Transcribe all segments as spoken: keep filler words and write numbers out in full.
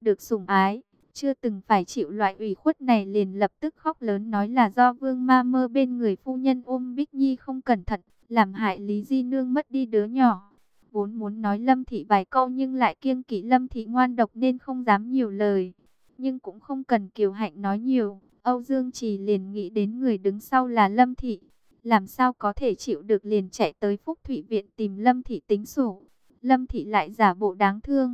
được sủng ái, chưa từng phải chịu loại ủy khuất này, liền lập tức khóc lớn nói là do Vương Ma Mơ bên người phu nhân ôm Bích Nhi không cẩn thận, làm hại Lý Di Nương mất đi đứa nhỏ. Vốn muốn nói Lâm Thị vài câu nhưng lại kiêng kỵ Lâm Thị ngoan độc nên không dám nhiều lời. Nhưng cũng không cần Kiều Hạnh nói nhiều, Âu Dương Trì liền nghĩ đến người đứng sau là Lâm Thị. Làm sao có thể chịu được, liền chạy tới Phúc Thụy Viện tìm Lâm Thị tính sổ. Lâm Thị lại giả bộ đáng thương.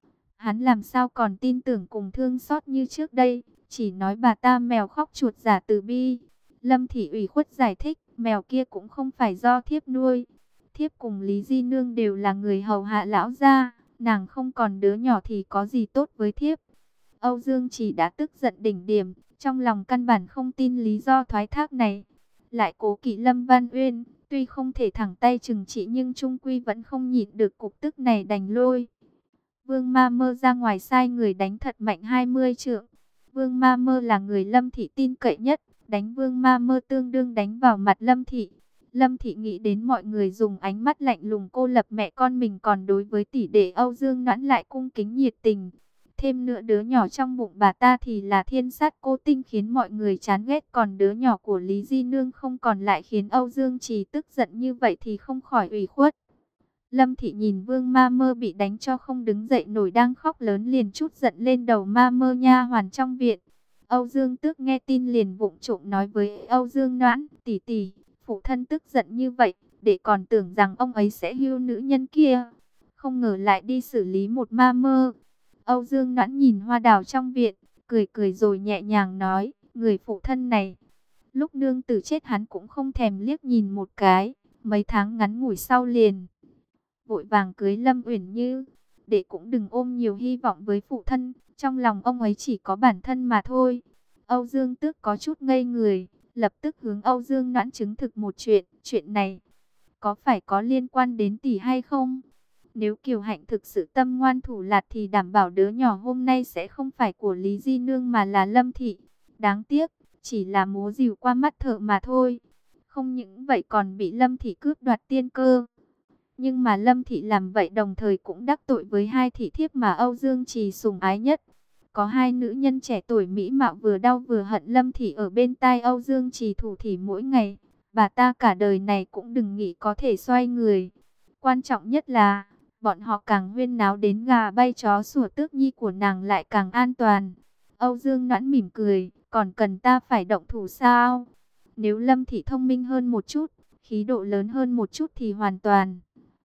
Hắn làm sao còn tin tưởng cùng thương xót như trước đây, chỉ nói bà ta mèo khóc chuột giả từ bi. Lâm Thị ủy khuất giải thích, mèo kia cũng không phải do thiếp nuôi. Thiếp cùng Lý Di Nương đều là người hầu hạ lão gia, nàng không còn đứa nhỏ thì có gì tốt với thiếp. Âu Dương Trì đã tức giận đỉnh điểm, trong lòng căn bản không tin lý do thoái thác này. Lại cố kỵ Lâm Văn Uyên, tuy không thể thẳng tay trừng trị nhưng trung quy vẫn không nhịn được cục tức này đành lôi. Vương Ma Mơ ra ngoài sai người đánh thật mạnh hai mươi trượng. Vương Ma Mơ là người Lâm Thị tin cậy nhất, đánh Vương Ma Mơ tương đương đánh vào mặt Lâm Thị. Lâm Thị nghĩ đến mọi người dùng ánh mắt lạnh lùng cô lập mẹ con mình, còn đối với tỷ đệ Âu Dương Noãn lại cung kính nhiệt tình. Thêm nữa đứa nhỏ trong bụng bà ta thì là thiên sát cô tinh khiến mọi người chán ghét, còn đứa nhỏ của Lý Di Nương không còn lại khiến Âu Dương Trì tức giận như vậy thì không khỏi ủy khuất. Lâm Thị nhìn Vương Ma Mơ bị đánh cho không đứng dậy nổi đang khóc lớn liền trút giận lên đầu Ma Mơ nha hoàn trong viện. Âu Dương Tước nghe tin liền vụng trộm nói với Âu Dương Noãn, tỷ tỷ, phụ thân tức giận như vậy, để còn tưởng rằng ông ấy sẽ hưu nữ nhân kia, không ngờ lại đi xử lý một Ma Mơ. Âu Dương Noãn nhìn hoa đào trong viện, cười cười rồi nhẹ nhàng nói, người phụ thân này, lúc nương tử chết hắn cũng không thèm liếc nhìn một cái, mấy tháng ngắn ngủi sau liền vội vàng cưới Lâm Uyển Như, để cũng đừng ôm nhiều hy vọng với phụ thân, trong lòng ông ấy chỉ có bản thân mà thôi. Âu Dương Tước có chút ngây người, lập tức hướng Âu Dương Noãn chứng thực một chuyện, chuyện này có phải có liên quan đến tỷ hay không? Nếu Kiều Hạnh thực sự tâm ngoan thủ lạt thì đảm bảo đứa nhỏ hôm nay sẽ không phải của Lý Di Nương mà là Lâm Thị. Đáng tiếc, chỉ là múa rìu qua mắt thợ mà thôi. Không những vậy còn bị Lâm Thị cướp đoạt tiên cơ. Nhưng mà Lâm Thị làm vậy đồng thời cũng đắc tội với hai thị thiếp mà Âu Dương Trì sủng ái nhất. Có hai nữ nhân trẻ tuổi mỹ mạo vừa đau vừa hận Lâm Thị ở bên tai Âu Dương Trì thủ thỉ mỗi ngày. Bà ta cả đời này cũng đừng nghĩ có thể xoay người. Quan trọng nhất là, bọn họ càng huyên náo đến gà bay chó sủa, tước nhi của nàng lại càng an toàn. Âu Dương Noãn mỉm cười, còn cần ta phải động thủ sao? Nếu Lâm Thị thông minh hơn một chút, khí độ lớn hơn một chút thì hoàn toàn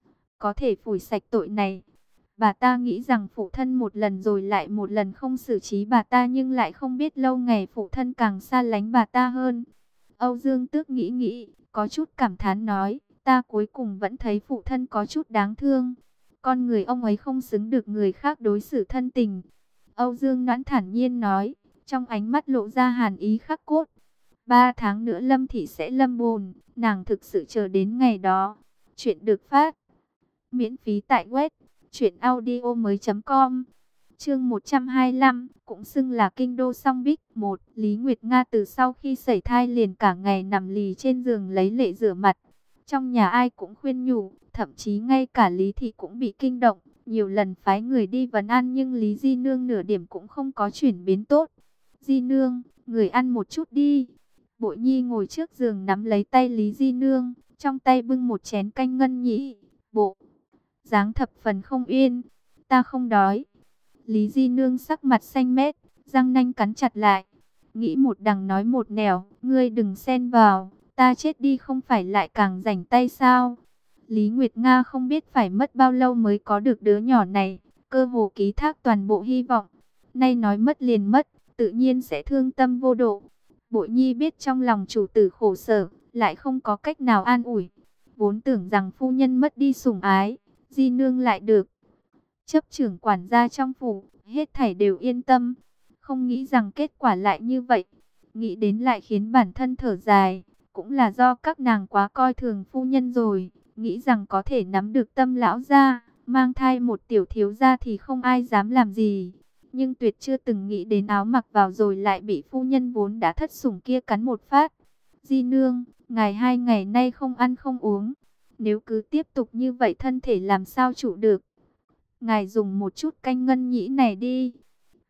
có thể phủi sạch tội này. Bà ta nghĩ rằng phụ thân một lần rồi lại một lần không xử trí bà ta, nhưng lại không biết lâu ngày phụ thân càng xa lánh bà ta hơn. Âu Dương Tước nghĩ nghĩ, có chút cảm thán nói, ta cuối cùng vẫn thấy phụ thân có chút đáng thương. Con người ông ấy không xứng được người khác đối xử thân tình. Âu Dương Noãn thản nhiên nói, trong ánh mắt lộ ra hàn ý khắc cốt. Ba tháng nữa Lâm Thị sẽ lâm bồn, nàng thực sự chờ đến ngày đó. Chuyện được phát miễn phí tại web truyện audio mới chấm com. Chương một trăm hai mươi lăm, cũng xưng là kinh đô song bích. Một, Lý Nguyệt Nga từ sau khi sảy thai liền cả ngày nằm lì trên giường lấy lệ rửa mặt. Trong nhà ai cũng khuyên nhủ, thậm chí ngay cả Lý Thị cũng bị kinh động, nhiều lần phái người đi vấn an nhưng Lý Di Nương nửa điểm cũng không có chuyển biến tốt. Di Nương, người ăn một chút đi. Bội Nhi ngồi trước giường nắm lấy tay Lý Di Nương, trong tay bưng một chén canh ngân nhĩ. Bộ dáng thập phần không yên. Ta không đói. Lý Di Nương sắc mặt xanh mét, răng nanh cắn chặt lại. Nghĩ một đằng nói một nẻo, ngươi đừng xen vào, ta chết đi không phải lại càng rảnh tay sao? Lý Nguyệt Nga không biết phải mất bao lâu mới có được đứa nhỏ này, cơ hồ ký thác toàn bộ hy vọng. Nay nói mất liền mất, tự nhiên sẽ thương tâm vô độ. Bội Nhi biết trong lòng chủ tử khổ sở, lại không có cách nào an ủi. Vốn tưởng rằng phu nhân mất đi sủng ái, Di Nương lại được chấp trưởng quản gia trong phủ, hết thảy đều yên tâm. Không nghĩ rằng kết quả lại như vậy. Nghĩ đến lại khiến bản thân thở dài. Cũng là do các nàng quá coi thường phu nhân rồi. Nghĩ rằng có thể nắm được tâm lão gia, mang thai một tiểu thiếu gia thì không ai dám làm gì. Nhưng tuyệt chưa từng nghĩ đến áo mặc vào rồi lại bị phu nhân vốn đã thất sủng kia cắn một phát. Di Nương, ngài hai ngày nay không ăn không uống. Nếu cứ tiếp tục như vậy thân thể làm sao trụ được. Ngài dùng một chút canh ngân nhĩ này đi.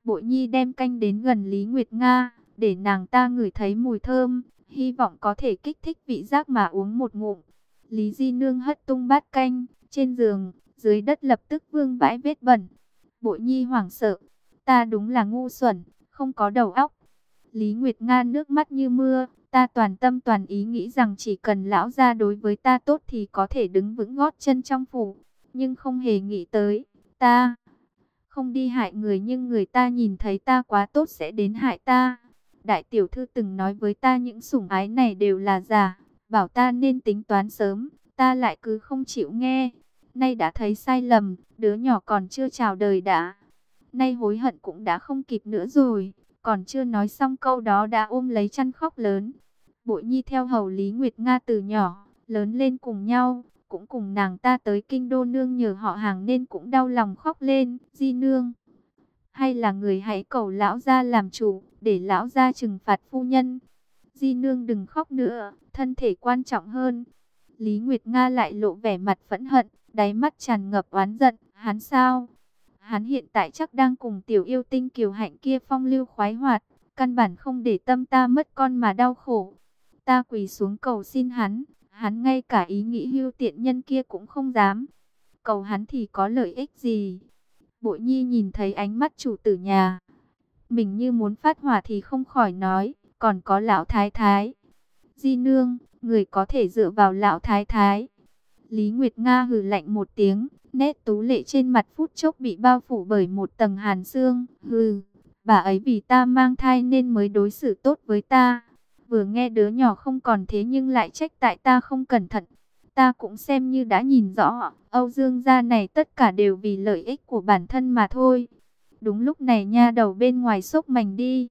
Bội Nhi đem canh đến gần Lý Nguyệt Nga, để nàng ta ngửi thấy mùi thơm, hy vọng có thể kích thích vị giác mà uống một ngụm. Lý Di Nương hất tung bát canh, trên giường, dưới đất lập tức vương vãi vết bẩn. Bội Nhi hoảng sợ, ta đúng là ngu xuẩn, không có đầu óc. Lý Nguyệt Nga nước mắt như mưa, ta toàn tâm toàn ý nghĩ rằng chỉ cần lão gia đối với ta tốt thì có thể đứng vững gót chân trong phủ, nhưng không hề nghĩ tới, ta không đi hại người nhưng người ta nhìn thấy ta quá tốt sẽ đến hại ta. Đại tiểu thư từng nói với ta những sủng ái này đều là giả, bảo ta nên tính toán sớm, ta lại cứ không chịu nghe. Nay đã thấy sai lầm, đứa nhỏ còn chưa chào đời đã. Nay hối hận cũng đã không kịp nữa rồi, còn chưa nói xong câu đó đã ôm lấy chăn khóc lớn. Bội Nhi theo hầu Lý Nguyệt Nga từ nhỏ, lớn lên cùng nhau, cũng cùng nàng ta tới kinh đô nương nhờ họ hàng nên cũng đau lòng khóc lên. Di Nương, hay là người hãy cầu lão gia làm chủ, để lão gia trừng phạt phu nhân. Di Nương đừng khóc nữa, thân thể quan trọng hơn. Lý Nguyệt Nga lại lộ vẻ mặt phẫn hận, đáy mắt tràn ngập oán giận. Hắn sao? Hắn hiện tại chắc đang cùng tiểu yêu tinh Kiều Hạnh kia phong lưu khoái hoạt, căn bản không để tâm ta mất con mà đau khổ. Ta quỳ xuống cầu xin hắn, hắn ngay cả ý nghĩ hưu tiện nhân kia cũng không dám. Cầu hắn thì có lợi ích gì? Bội Nhi nhìn thấy ánh mắt chủ tử nhà mình như muốn phát hỏa thì không khỏi nói, còn có lão thái thái. Di Nương, người có thể dựa vào lão thái thái. Lý Nguyệt Nga hừ lạnh một tiếng, nét tú lệ trên mặt phút chốc bị bao phủ bởi một tầng hàn sương. Hừ, bà ấy vì ta mang thai nên mới đối xử tốt với ta. Vừa nghe đứa nhỏ không còn thế nhưng lại trách tại ta không cẩn thận. Ta cũng xem như đã nhìn rõ, Âu Dương gia này tất cả đều vì lợi ích của bản thân mà thôi. Đúng lúc này nha đầu bên ngoài xốc mành đi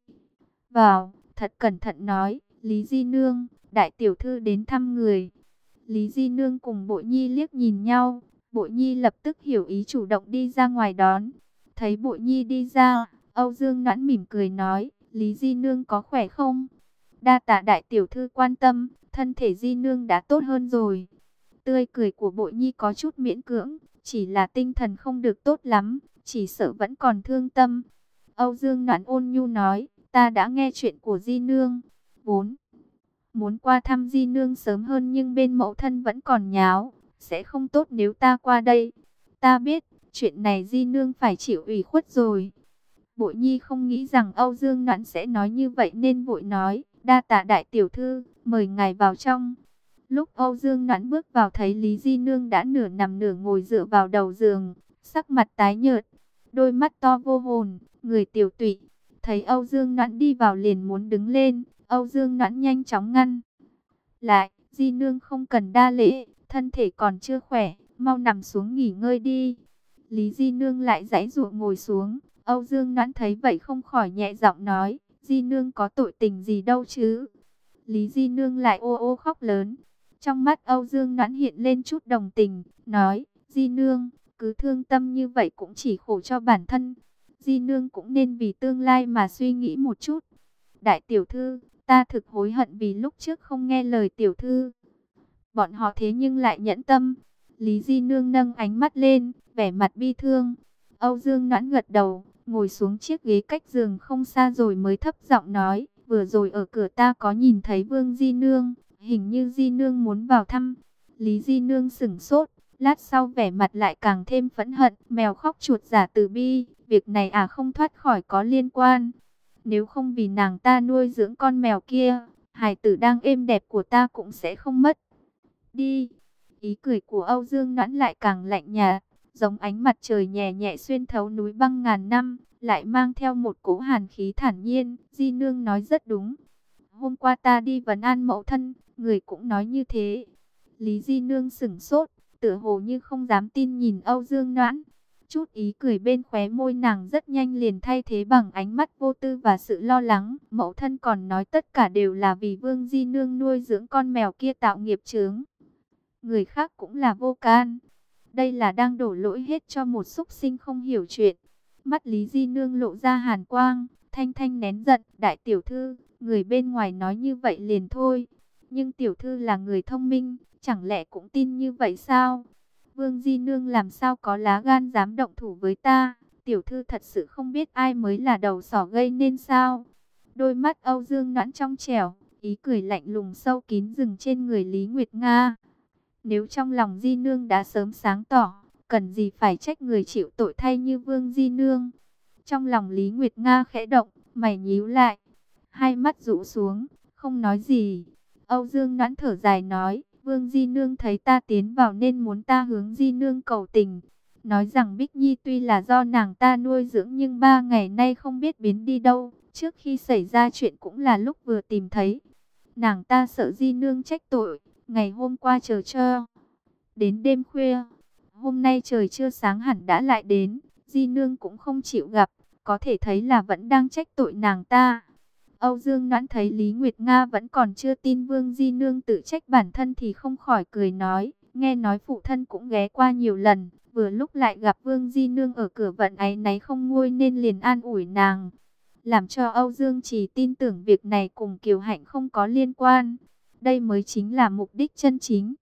vào, thật cẩn thận nói, Lý Di Nương, đại tiểu thư đến thăm người. Lý Di Nương cùng Bội Nhi liếc nhìn nhau, Bội Nhi lập tức hiểu ý chủ động đi ra ngoài đón. Thấy Bội Nhi đi ra, Âu Dương Noãn mỉm cười nói, Lý Di Nương có khỏe không? Đa tạ đại tiểu thư quan tâm, thân thể Di Nương đã tốt hơn rồi. Tươi cười của Bội Nhi có chút miễn cưỡng, chỉ là tinh thần không được tốt lắm, chỉ sợ vẫn còn thương tâm. Âu Dương Noãn ôn nhu nói, ta đã nghe chuyện của Di Nương, vốn muốn qua thăm Di Nương sớm hơn nhưng bên mẫu thân vẫn còn nháo, sẽ không tốt nếu ta qua đây. Ta biết, chuyện này Di Nương phải chịu ủy khuất rồi. Bội Nhi không nghĩ rằng Âu Dương Noãn sẽ nói như vậy nên vội nói, đa tạ đại tiểu thư, mời ngài vào trong. Lúc Âu Dương Noãn bước vào thấy Lý Di Nương đã nửa nằm nửa ngồi dựa vào đầu giường, sắc mặt tái nhợt, đôi mắt to vô hồn, người tiểu tụy. Thấy Âu Dương Noãn đi vào liền muốn đứng lên, Âu Dương Noãn nhanh chóng ngăn lại, Di Nương không cần đa lễ, thân thể còn chưa khỏe, mau nằm xuống nghỉ ngơi đi. Lý Di Nương lại giãy giụa ngồi xuống, Âu Dương Noãn thấy vậy không khỏi nhẹ giọng nói, Di Nương có tội tình gì đâu chứ. Lý Di Nương lại ô ô khóc lớn. Trong mắt Âu Dương Noãn hiện lên chút đồng tình, nói, Di Nương, cứ thương tâm như vậy cũng chỉ khổ cho bản thân. Di Nương cũng nên vì tương lai mà suy nghĩ một chút. Đại tiểu thư, ta thực hối hận vì lúc trước không nghe lời tiểu thư. Bọn họ thế nhưng lại nhẫn tâm. Lý Di Nương nâng ánh mắt lên, vẻ mặt bi thương. Âu Dương Noãn gật đầu, ngồi xuống chiếc ghế cách giường không xa rồi mới thấp giọng nói, vừa rồi ở cửa ta có nhìn thấy Vương Di Nương. Hình như Di Nương muốn vào thăm. Lý Di Nương sửng sốt, lát sau vẻ mặt lại càng thêm phẫn hận. Mèo khóc chuột giả từ bi, việc này à không thoát khỏi có liên quan. Nếu không vì nàng ta nuôi dưỡng con mèo kia, hài tử đang êm đẹp của ta cũng sẽ không mất đi. Ý cười của Âu Dương Noãn lại càng lạnh nhạt, giống ánh mặt trời nhẹ nhẹ xuyên thấu núi băng ngàn năm, lại mang theo một cỗ hàn khí thản nhiên. Di Nương nói rất đúng. Hôm qua ta đi vấn an mẫu thân, người cũng nói như thế. Lý Di Nương sửng sốt, tựa hồ như không dám tin nhìn Âu Dương Noãn. Chút ý cười bên khóe môi nàng rất nhanh liền thay thế bằng ánh mắt vô tư và sự lo lắng. Mẫu thân còn nói tất cả đều là vì Vương Di Nương nuôi dưỡng con mèo kia tạo nghiệp chướng. Người khác cũng là vô can. Đây là đang đổ lỗi hết cho một súc sinh không hiểu chuyện. Mắt Lý Di Nương lộ ra hàn quang, thanh thanh nén giận. Đại tiểu thư, người bên ngoài nói như vậy liền thôi. Nhưng tiểu thư là người thông minh, chẳng lẽ cũng tin như vậy sao? Vương Di Nương làm sao có lá gan dám động thủ với ta? tiểu thư thật sự không biết ai mới là đầu sỏ gây nên sao? Đôi mắt Âu Dương Noãn trong trẻo, ý cười lạnh lùng sâu kín dừng trên người Lý Nguyệt Nga. Nếu trong lòng Di Nương đã sớm sáng tỏ, cần gì phải trách người chịu tội thay như Vương Di Nương. Trong lòng Lý Nguyệt Nga khẽ động, mày nhíu lại, hai mắt rũ xuống, không nói gì. Âu Dương Noãn thở dài nói, Vương Di Nương thấy ta tiến vào nên muốn ta hướng Di Nương cầu tình. Nói rằng Bích Nhi tuy là do nàng ta nuôi dưỡng nhưng ba ngày nay không biết biến đi đâu. Trước khi xảy ra chuyện cũng là lúc vừa tìm thấy. Nàng ta sợ Di Nương trách tội, ngày hôm qua chờ cho đến đêm khuya. Hôm nay trời chưa sáng hẳn đã lại đến, Di Nương cũng không chịu gặp, có thể thấy là vẫn đang trách tội nàng ta. Âu Dương Noãn thấy Lý Nguyệt Nga vẫn còn chưa tin Vương Di Nương tự trách bản thân thì không khỏi cười nói, nghe nói phụ thân cũng ghé qua nhiều lần, vừa lúc lại gặp Vương Di Nương ở cửa vận áy náy không nguôi nên liền an ủi nàng. Làm cho Âu Dương Trì tin tưởng việc này cùng Kiều Hạnh không có liên quan. Đây mới chính là mục đích chân chính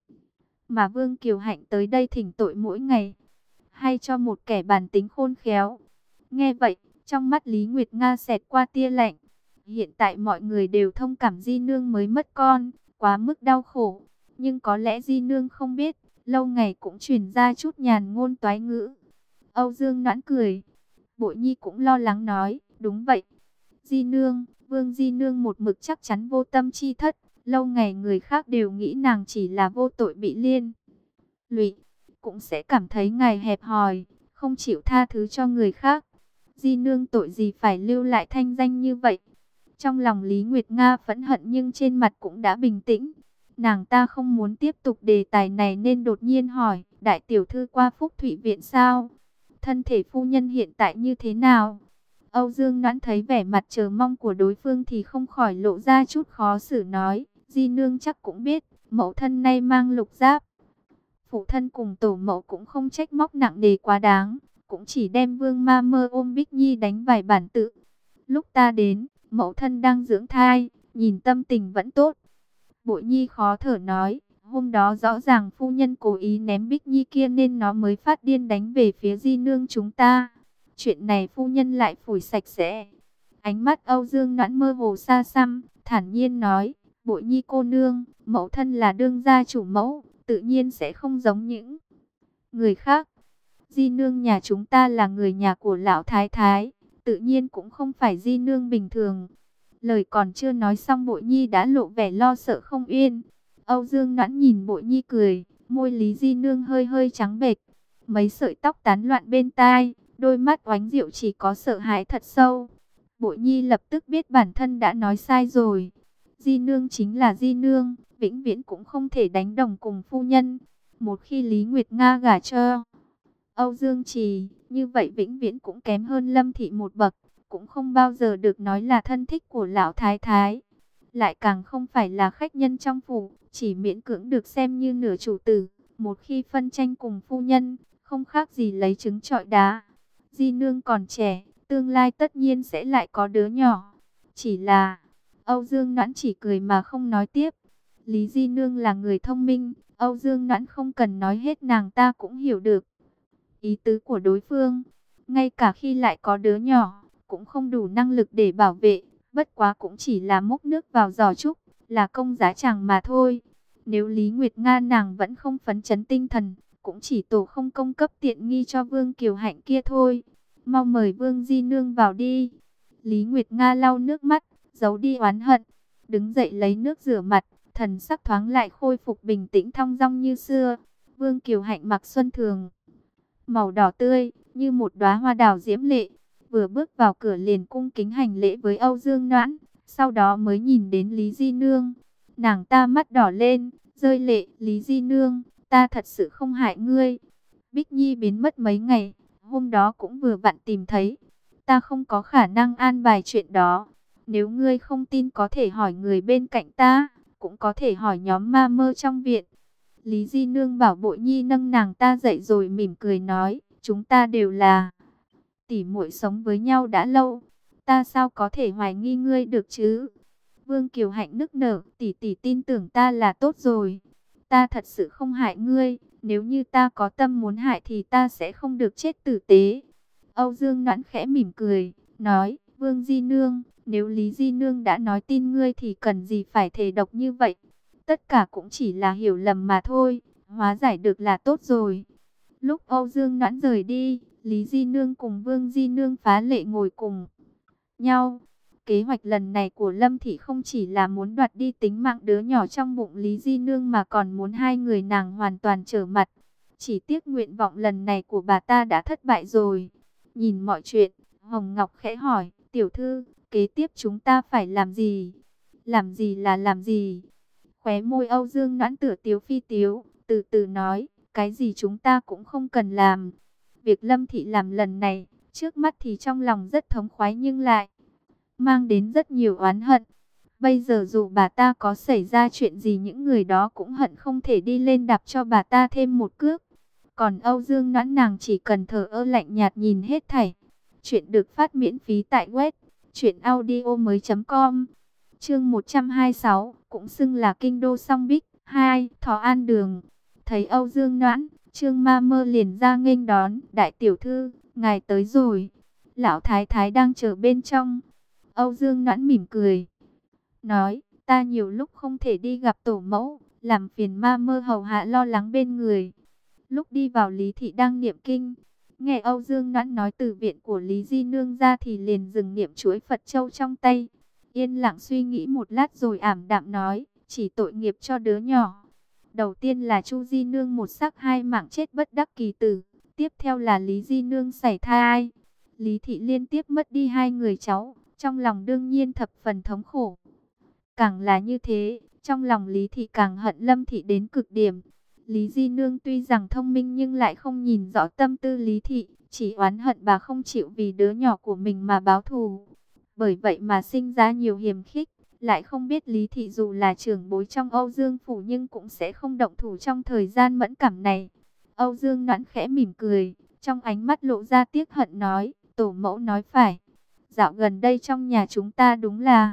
mà Vương Kiều Hạnh tới đây thỉnh tội mỗi ngày, hay cho một kẻ bản tính khôn khéo. Nghe vậy, trong mắt Lý Nguyệt Nga xẹt qua tia lạnh. Hiện tại mọi người đều thông cảm Di Nương mới mất con, quá mức đau khổ. Nhưng có lẽ Di Nương không biết, lâu ngày cũng truyền ra chút nhàn ngôn toái ngữ. Âu Dương Noãn cười. Bội Nhi cũng lo lắng nói, đúng vậy. Di Nương, Vương Di Nương một mực chắc chắn vô tâm chi thất. Lâu ngày người khác đều nghĩ nàng chỉ là vô tội bị liên lụy, cũng sẽ cảm thấy ngài hẹp hòi, không chịu tha thứ cho người khác. Di Nương tội gì phải lưu lại thanh danh như vậy? Trong lòng Lý Nguyệt Nga phẫn hận nhưng trên mặt cũng đã bình tĩnh. Nàng ta không muốn tiếp tục đề tài này nên đột nhiên hỏi, đại tiểu thư qua Phúc Thụy Viện sao? Thân thể phu nhân hiện tại như thế nào? Âu Dương Noãn thấy vẻ mặt chờ mong của đối phương thì không khỏi lộ ra chút khó xử nói, Di Nương chắc cũng biết, mẫu thân nay mang lục giáp. Phụ thân cùng tổ mẫu cũng không trách móc nặng nề quá đáng, cũng chỉ đem Vương Ma Mơ ôm Bích Nhi đánh vài bản tự. Lúc ta đến, mẫu thân đang dưỡng thai, nhìn tâm tình vẫn tốt. Bội Nhi khó thở nói, hôm đó rõ ràng phu nhân cố ý ném Bích Nhi kia nên nó mới phát điên đánh về phía Di Nương chúng ta. Chuyện này phu nhân lại phủi sạch sẽ. Ánh mắt Âu Dương Noãn mơ hồ xa xăm, thản nhiên nói, Bội Nhi cô nương, mẫu thân là đương gia chủ mẫu, tự nhiên sẽ không giống những người khác. Di Nương nhà chúng ta là người nhà của lão thái thái, tự nhiên cũng không phải Di Nương bình thường. Lời còn chưa nói xong Bội Nhi đã lộ vẻ lo sợ không yên. Âu Dương Noãn nhìn Bội Nhi cười, môi Lý Di Nương hơi hơi trắng bệch, mấy sợi tóc tán loạn bên tai, đôi mắt oánh diệu chỉ có sợ hãi thật sâu. Bội Nhi lập tức biết bản thân đã nói sai rồi. Di Nương chính là Di Nương, vĩnh viễn cũng không thể đánh đồng cùng phu nhân. Một khi Lý Nguyệt Nga gả cho Âu Dương Trì, như vậy vĩnh viễn cũng kém hơn Lâm Thị một bậc, cũng không bao giờ được nói là thân thích của lão thái thái. Lại càng không phải là khách nhân trong phủ, chỉ miễn cưỡng được xem như nửa chủ tử. Một khi phân tranh cùng phu nhân, không khác gì lấy trứng trọi đá. Di Nương còn trẻ, tương lai tất nhiên sẽ lại có đứa nhỏ. Chỉ là, Âu Dương Noãn chỉ cười mà không nói tiếp. Lý Di Nương là người thông minh, Âu Dương Noãn không cần nói hết nàng ta cũng hiểu được ý tứ của đối phương. Ngay cả khi lại có đứa nhỏ, cũng không đủ năng lực để bảo vệ, bất quá cũng chỉ là múc nước vào giò trúc, là công giá chẳng mà thôi. Nếu Lý Nguyệt Nga nàng vẫn không phấn chấn tinh thần, cũng chỉ tổ không công cấp tiện nghi cho Vương Kiều Hạnh kia thôi. Mau mời Vương Di Nương vào đi. Lý Nguyệt Nga lau nước mắt, giấu đi oán hận, đứng dậy lấy nước rửa mặt, thần sắc thoáng lại khôi phục bình tĩnh thong dong như xưa. Vương Kiều Hạnh mặc xuân thường, màu đỏ tươi, như một đóa hoa đào diễm lệ. Vừa bước vào cửa liền cung kính hành lễ với Âu Dương Noãn, sau đó mới nhìn đến Lý Di Nương. Nàng ta mắt đỏ lên, rơi lệ, Lý Di Nương, ta thật sự không hại ngươi. Bích Nhi biến mất mấy ngày, hôm đó cũng vừa vặn tìm thấy. Ta không có khả năng an bài chuyện đó. Nếu ngươi không tin có thể hỏi người bên cạnh ta, cũng có thể hỏi nhóm ma mơ trong viện. Lý Di Nương bảo Bội Nhi nâng nàng ta dậy rồi mỉm cười nói, chúng ta đều là tỷ muội sống với nhau đã lâu, ta sao có thể hoài nghi ngươi được chứ? Vương Kiều Hạnh nức nở, tỷ tỷ tin tưởng ta là tốt rồi. Ta thật sự không hại ngươi, nếu như ta có tâm muốn hại thì ta sẽ không được chết tử tế. Âu Dương Noãn khẽ mỉm cười, nói, Vương Di Nương, nếu Lý Di Nương đã nói tin ngươi thì cần gì phải thề độc như vậy. Tất cả cũng chỉ là hiểu lầm mà thôi, hóa giải được là tốt rồi. Lúc Âu Dương Noãn rời đi, Lý Di Nương cùng Vương Di Nương phá lệ ngồi cùng nhau. Kế hoạch lần này của Lâm Thị không chỉ là muốn đoạt đi tính mạng đứa nhỏ trong bụng Lý Di Nương mà còn muốn hai người nàng hoàn toàn trở mặt. Chỉ tiếc nguyện vọng lần này của bà ta đã thất bại rồi. Nhìn mọi chuyện, Hồng Ngọc khẽ hỏi, tiểu thư, kế tiếp chúng ta phải làm gì? Làm gì là làm gì? Khóe môi Âu Dương Noãn tựa tiếu phi tiếu, từ từ nói, cái gì chúng ta cũng không cần làm. Việc Lâm Thị làm lần này, trước mắt thì trong lòng rất thống khoái nhưng lại mang đến rất nhiều oán hận. Bây giờ dù bà ta có xảy ra chuyện gì những người đó cũng hận không thể đi lên đạp cho bà ta thêm một cước. Còn Âu Dương Noãn nàng chỉ cần thờ ơ lạnh nhạt nhìn hết thảy. Chuyện được phát miễn phí tại web truyện audio mới chấm com. Chương một trăm hai mươi sáu, cũng xưng là kinh đô Song Bích. Hai, Thọ An Đường. Thấy Âu Dương Noãn, Trương Ma Mơ liền ra nghênh đón, đại tiểu thư, ngài tới rồi. Lão thái thái đang chờ bên trong. Âu Dương Noãn mỉm cười, nói, ta nhiều lúc không thể đi gặp tổ mẫu, làm phiền Ma Mơ hầu hạ lo lắng bên người. Lúc đi vào, Lý Thị đang niệm kinh. Nghe Âu Dương Noãn nói từ viện của Lý Di Nương ra thì liền dừng niệm chuỗi Phật châu trong tay. Yên lặng suy nghĩ một lát rồi ảm đạm nói, chỉ tội nghiệp cho đứa nhỏ. Đầu tiên là Chu Di Nương một sắc hai mạng chết bất đắc kỳ tử. Tiếp theo là Lý Di Nương sảy thai. Lý Thị liên tiếp mất đi hai người cháu, trong lòng đương nhiên thập phần thống khổ. Càng là như thế, trong lòng Lý Thị càng hận Lâm Thị đến cực điểm. Lý Di Nương tuy rằng thông minh nhưng lại không nhìn rõ tâm tư Lý Thị, chỉ oán hận bà không chịu vì đứa nhỏ của mình mà báo thù. Bởi vậy mà sinh ra nhiều hiềm khích, lại không biết Lý Thị dù là trưởng bối trong Âu Dương Phủ nhưng cũng sẽ không động thủ trong thời gian mẫn cảm này. Âu Dương Noãn khẽ mỉm cười, trong ánh mắt lộ ra tiếc hận nói, tổ mẫu nói phải. Dạo gần đây trong nhà chúng ta đúng là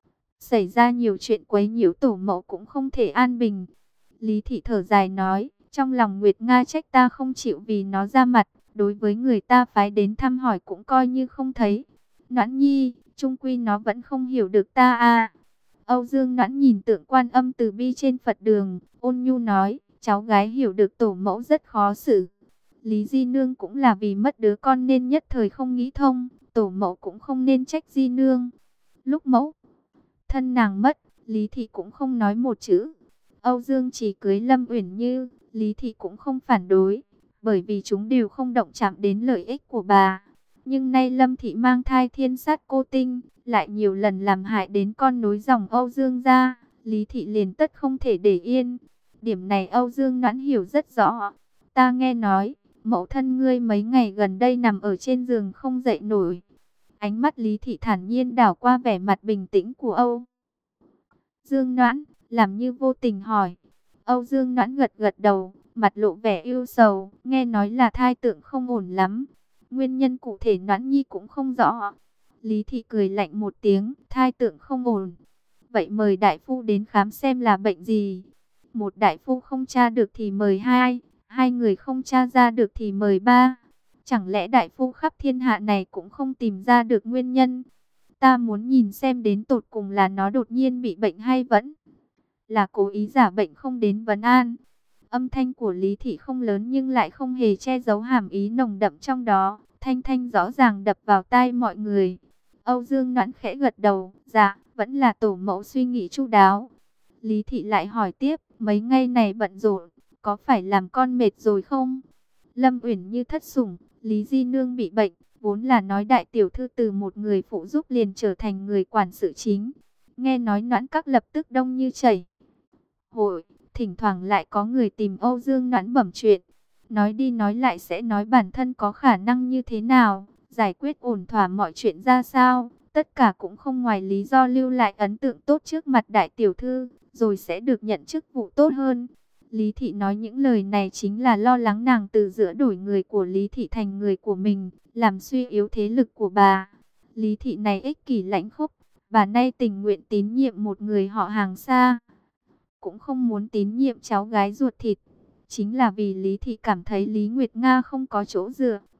xảy ra nhiều chuyện quấy nhiễu, tổ mẫu cũng không thể an bình. Lý Thị thở dài nói, trong lòng Nguyệt Nga trách ta không chịu vì nó ra mặt, đối với người ta phái đến thăm hỏi cũng coi như không thấy. Noãn nhi, chung quy nó vẫn không hiểu được ta à. Âu Dương Noãn nhìn tượng Quan Âm từ bi trên Phật đường, ôn nhu nói, cháu gái hiểu được tổ mẫu rất khó xử. Lý Di Nương cũng là vì mất đứa con nên nhất thời không nghĩ thông, tổ mẫu cũng không nên trách Di Nương. Lúc mẫu thân nàng mất, Lý Thị cũng không nói một chữ. Âu Dương chỉ cưới Lâm Uyển Như, Lý Thị cũng không phản đối, bởi vì chúng đều không động chạm đến lợi ích của bà. Nhưng nay Lâm Thị mang thai thiên sát cô tinh, lại nhiều lần làm hại đến con nối dòng Âu Dương gia, Lý Thị liền tất không thể để yên. Điểm này Âu Dương Noãn hiểu rất rõ. Ta nghe nói, mẫu thân ngươi mấy ngày gần đây nằm ở trên giường không dậy nổi. Ánh mắt Lý Thị thản nhiên đảo qua vẻ mặt bình tĩnh của Âu Dương Noãn, làm như vô tình hỏi. Âu Dương Noãn gật gật đầu, mặt lộ vẻ ưu sầu, nghe nói là thai tượng không ổn lắm. Nguyên nhân cụ thể Noãn nhi cũng không rõ. Lý Thị cười lạnh một tiếng, thai tượng không ổn. Vậy mời đại phu đến khám xem là bệnh gì. Một đại phu không tra được thì mời hai, hai người không tra ra được thì mời ba. Chẳng lẽ đại phu khắp thiên hạ này cũng không tìm ra được nguyên nhân? Ta muốn nhìn xem đến tột cùng là nó đột nhiên bị bệnh hay vẫn là cố ý giả bệnh không đến vấn an. Âm thanh của Lý Thị không lớn nhưng lại không hề che giấu hàm ý nồng đậm trong đó. Thanh thanh rõ ràng đập vào tai mọi người. Âu Dương Noãn khẽ gật đầu, dạ, vẫn là tổ mẫu suy nghĩ chu đáo. Lý Thị lại hỏi tiếp, mấy ngày này bận rộn, có phải làm con mệt rồi không? Lâm Uyển Như thất sủng, Lý Di Nương bị bệnh, vốn là nói đại tiểu thư từ một người phụ giúp liền trở thành người quản sự chính. Nghe nói Noãn các lập tức đông như chảy hội, thỉnh thoảng lại có người tìm Âu Dương Noãn bẩm chuyện. Nói đi nói lại sẽ nói bản thân có khả năng như thế nào, giải quyết ổn thỏa mọi chuyện ra sao. Tất cả cũng không ngoài lý do lưu lại ấn tượng tốt trước mặt đại tiểu thư, rồi sẽ được nhận chức vụ tốt hơn. Lý Thị nói những lời này chính là lo lắng nàng từ giữa đổi người của Lý Thị thành người của mình, làm suy yếu thế lực của bà. Lý Thị này ích kỷ lãnh khốc, bà nay tình nguyện tín nhiệm một người họ hàng xa, cũng không muốn tín nhiệm cháu gái ruột thịt. Chính là vì Lý Thị cảm thấy Lý Nguyệt Nga không có chỗ dựa,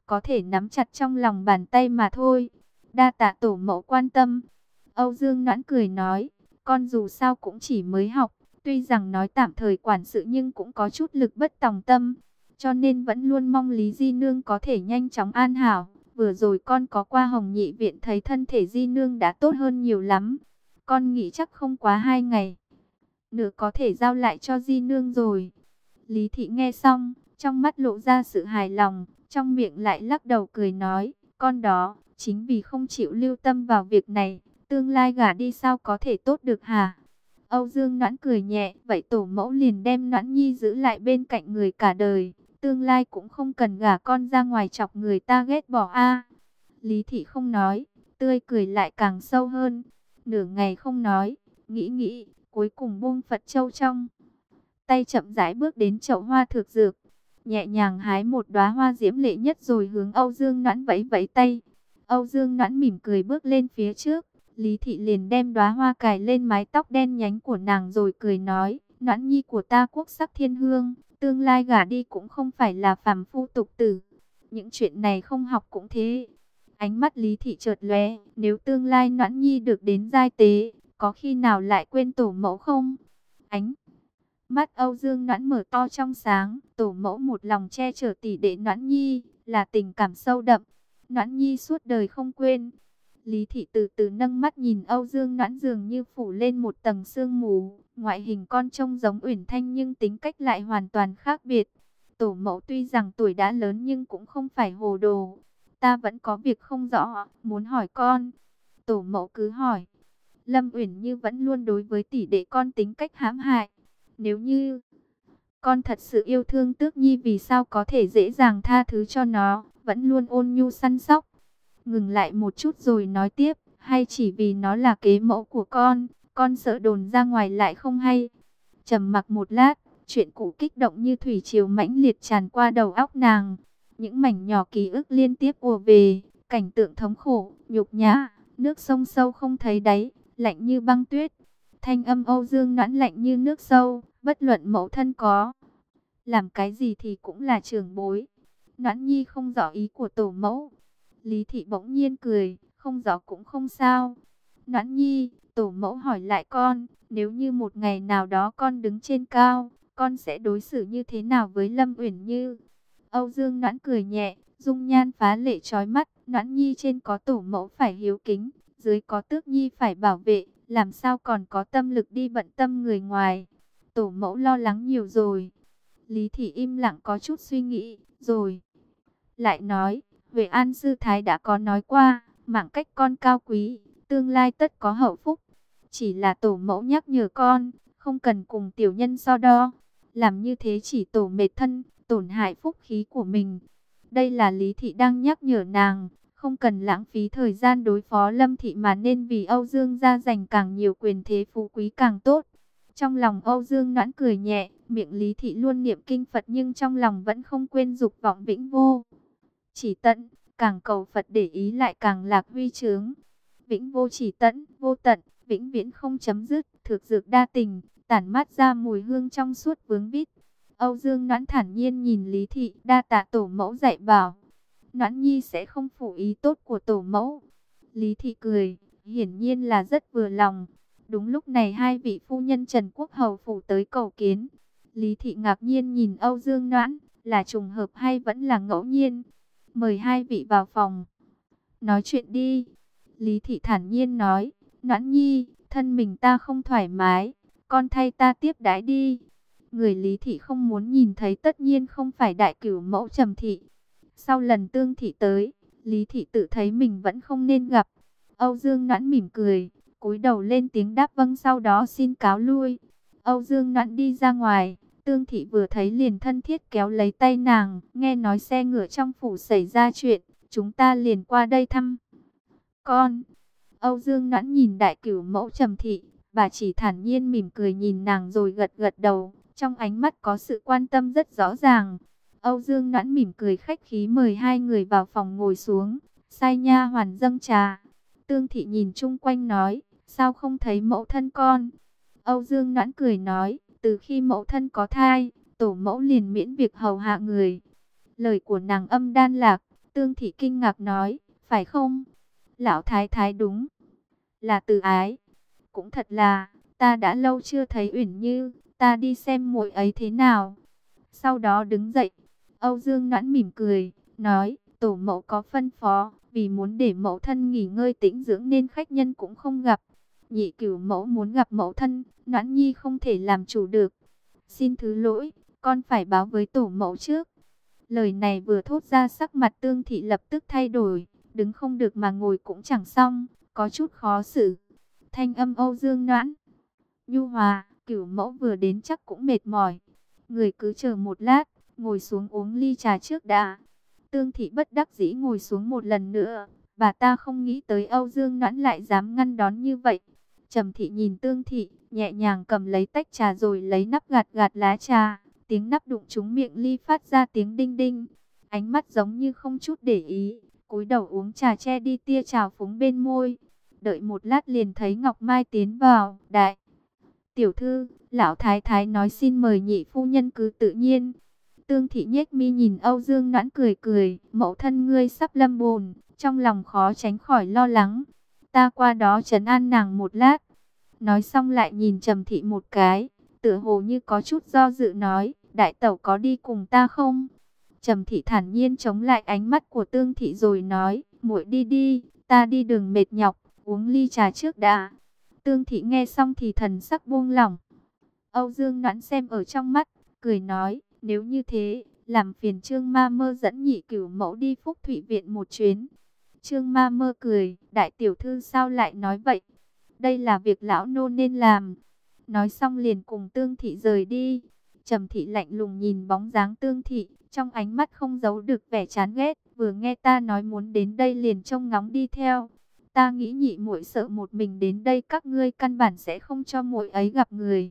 có thể nắm chặt trong lòng bàn tay mà thôi. Đa tạ tổ mẫu quan tâm. Âu Dương Noãn cười nói, con dù sao cũng chỉ mới học, tuy rằng nói tạm thời quản sự nhưng cũng có chút lực bất tòng tâm, cho nên vẫn luôn mong Lý Di Nương có thể nhanh chóng an hảo. Vừa rồi con có qua Hồng Nhị viện thấy thân thể Di Nương đã tốt hơn nhiều lắm. Con nghĩ chắc không quá hai ngày nữa có thể giao lại cho Di Nương rồi. Lý Thị nghe xong, trong mắt lộ ra sự hài lòng, trong miệng lại lắc đầu cười nói, con đó, chính vì không chịu lưu tâm vào việc này, tương lai gả đi sao có thể tốt được hả? Âu Dương Noãn cười nhẹ, vậy tổ mẫu liền đem Noãn Nhi giữ lại bên cạnh người cả đời, tương lai cũng không cần gả con ra ngoài chọc người ta ghét bỏ a. Lý Thị không nói, tươi cười lại càng sâu hơn, nửa ngày không nói, nghĩ nghĩ, cuối cùng buông Phật châu trong tay, chậm rãi bước đến chậu hoa thược dược, nhẹ nhàng hái một đóa hoa diễm lệ nhất rồi hướng Âu Dương Noãn vẫy vẫy tay. Âu Dương Noãn mỉm cười bước lên phía trước, Lý Thị liền đem đóa hoa cài lên mái tóc đen nhánh của nàng rồi cười nói, Noãn Nhi của ta quốc sắc thiên hương, tương lai gả đi cũng không phải là phàm phu tục tử. Những chuyện này không học cũng thế. Ánh mắt Lý Thị chợt lóe, nếu tương lai Noãn Nhi được đến giai tế, có khi nào lại quên tổ mẫu không? Ánh mắt Âu Dương Noãn mở to trong sáng, tổ mẫu một lòng che chở tỷ đệ Noãn Nhi, là tình cảm sâu đậm. Noãn Nhi suốt đời không quên. Lý Thị từ từ nâng mắt nhìn Âu Dương Noãn, dường như phủ lên một tầng sương mù. Ngoại hình con trông giống Uyển Thanh nhưng tính cách lại hoàn toàn khác biệt. Tổ mẫu tuy rằng tuổi đã lớn nhưng cũng không phải hồ đồ. Ta vẫn có việc không rõ, muốn hỏi con. Tổ mẫu cứ hỏi. Lâm Uyển Như vẫn luôn đối với tỷ đệ con tính cách hãm hại. Nếu như con thật sự yêu thương Tước Nhi, vì sao có thể dễ dàng tha thứ cho nó, vẫn luôn ôn nhu săn sóc? Ngừng lại một chút rồi nói tiếp, hay chỉ vì nó là kế mẫu của con, con sợ đồn ra ngoài lại không hay? Trầm mặc một lát, chuyện cũ kích động như thủy triều mãnh liệt tràn qua đầu óc nàng. Những mảnh nhỏ ký ức liên tiếp ùa về, cảnh tượng thống khổ, nhục nhã, nước sông sâu không thấy đáy, lạnh như băng tuyết. Thanh âm Âu Dương Noãn lạnh như nước sâu, bất luận mẫu thân có làm cái gì thì cũng là trưởng bối. Noãn Nhi không rõ ý của tổ mẫu. Lý Thị bỗng nhiên cười, không rõ cũng không sao. Noãn Nhi, tổ mẫu hỏi lại con, nếu như một ngày nào đó con đứng trên cao, con sẽ đối xử như thế nào với Lâm Uyển Như? Âu Dương Noãn cười nhẹ, dung nhan phá lệ chói mắt. Noãn Nhi trên có tổ mẫu phải hiếu kính, dưới có Tước Nhi phải bảo vệ, làm sao còn có tâm lực đi bận tâm người ngoài? Tổ mẫu lo lắng nhiều rồi. Lý Thị im lặng có chút suy nghĩ, rồi lại nói, Huệ An sư thái đã có nói qua, mạng cách con cao quý, tương lai tất có hậu phúc. Chỉ là tổ mẫu nhắc nhở con, không cần cùng tiểu nhân so đo. Làm như thế chỉ tổ mệt thân, tổn hại phúc khí của mình. Đây là Lý Thị đang nhắc nhở nàng, không cần lãng phí thời gian đối phó Lâm Thị mà nên vì Âu Dương gia giành càng nhiều quyền thế phú quý càng tốt. Trong lòng Âu Dương Noãn cười nhẹ, miệng Lý Thị luôn niệm kinh Phật nhưng trong lòng vẫn không quên dục vọng vĩnh vô chỉ tận, càng cầu Phật để ý lại càng lạc huy chướng. Vĩnh vô chỉ tận, vô tận, vĩnh viễn không chấm dứt, thực dược đa tình, tản mát ra mùi hương trong suốt vướng vít. Âu Dương Noãn thản nhiên nhìn Lý Thị, đa tạ tổ mẫu dạy bảo. Noãn Nhi sẽ không phụ ý tốt của tổ mẫu. Lý Thị cười, hiển nhiên là rất vừa lòng. Đúng lúc này hai vị phu nhân Trần Quốc Hầu phủ tới cầu kiến. Lý Thị ngạc nhiên nhìn Âu Dương Noãn, là trùng hợp hay vẫn là ngẫu nhiên? Mời hai vị vào phòng nói chuyện đi. Lý Thị thản nhiên nói, Noãn Nhi, thân mình ta không thoải mái, con thay ta tiếp đãi đi. Người Lý Thị không muốn nhìn thấy tất nhiên không phải đại cửu mẫu Trầm Thị. Sau lần Tương Thị tới, Lý Thị tự thấy mình vẫn không nên gặp. Âu Dương Noãn mỉm cười, cúi đầu lên tiếng đáp vâng, sau đó xin cáo lui. Âu Dương Noãn đi ra ngoài, Tương Thị vừa thấy liền thân thiết kéo lấy tay nàng, nghe nói xe ngựa trong phủ xảy ra chuyện, chúng ta liền qua đây thăm con. Âu Dương Noãn nhìn đại cửu mẫu Trầm Thị, bà chỉ thản nhiên mỉm cười nhìn nàng rồi gật gật đầu, trong ánh mắt có sự quan tâm rất rõ ràng. Âu Dương Noãn mỉm cười khách khí mời hai người vào phòng ngồi xuống, sai nha hoàn dâng trà. Tương Thị nhìn chung quanh nói, sao không thấy mẫu thân con? Âu Dương Noãn cười nói, từ khi mẫu thân có thai, tổ mẫu liền miễn việc hầu hạ người. Lời của nàng âm đan lạc, Tương Thị kinh ngạc nói, phải không? Lão thái thái đúng là từ ái. Cũng thật là, ta đã lâu chưa thấy Uyển Như, ta đi xem muội ấy thế nào. Sau đó đứng dậy, Âu Dương Noãn mỉm cười, nói, tổ mẫu có phân phó, vì muốn để mẫu thân nghỉ ngơi tĩnh dưỡng nên khách nhân cũng không gặp. Nhị cửu mẫu muốn gặp mẫu thân, Noãn Nhi không thể làm chủ được. Xin thứ lỗi, con phải báo với tổ mẫu trước. Lời này vừa thốt ra, sắc mặt Tương Thị lập tức thay đổi, đứng không được mà ngồi cũng chẳng xong, có chút khó xử. Thanh âm Âu Dương Noãn nhu hòa, cửu mẫu vừa đến chắc cũng mệt mỏi. Người cứ chờ một lát, ngồi xuống uống ly trà trước đã. Tương Thị bất đắc dĩ ngồi xuống một lần nữa. Bà ta không nghĩ tới Âu Dương Noãn lại dám ngăn đón như vậy. Trầm Thị nhìn Tương Thị, nhẹ nhàng cầm lấy tách trà rồi lấy nắp gạt gạt lá trà. Tiếng nắp đụng trúng miệng ly phát ra tiếng đinh đinh. Ánh mắt giống như không chút để ý, cúi đầu uống trà che đi tia trào phúng bên môi. Đợi một lát liền thấy Ngọc Mai tiến vào, đại tiểu thư, lão thái thái nói xin mời nhị phu nhân cứ tự nhiên. Tương Thị nhếch mi nhìn Âu Dương Noãn cười cười, mẫu thân ngươi sắp lâm bồn, trong lòng khó tránh khỏi lo lắng. Ta qua đó trấn an nàng một lát. Nói xong lại nhìn Trầm Thị một cái, tựa hồ như có chút do dự nói, đại tẩu có đi cùng ta không? Trầm Thị thản nhiên chống lại ánh mắt của Tương Thị rồi nói, muội đi đi, ta đi đường mệt nhọc, uống ly trà trước đã. Tương Thị nghe xong thì thần sắc buông lỏng. Âu Dương Noãn xem ở trong mắt, cười nói, nếu như thế, làm phiền Trương Ma Mơ dẫn nhị cửu mẫu đi Phúc Thụy Viện một chuyến. Trương Ma Mơ cười, đại tiểu thư sao lại nói vậy? Đây là việc lão nô nên làm. Nói xong liền cùng Tương Thị rời đi. Trầm Thị lạnh lùng nhìn bóng dáng Tương Thị, trong ánh mắt không giấu được vẻ chán ghét. Vừa nghe ta nói muốn đến đây liền trông ngóng đi theo. Ta nghĩ nhị muội sợ một mình đến đây các ngươi căn bản sẽ không cho muội ấy gặp người.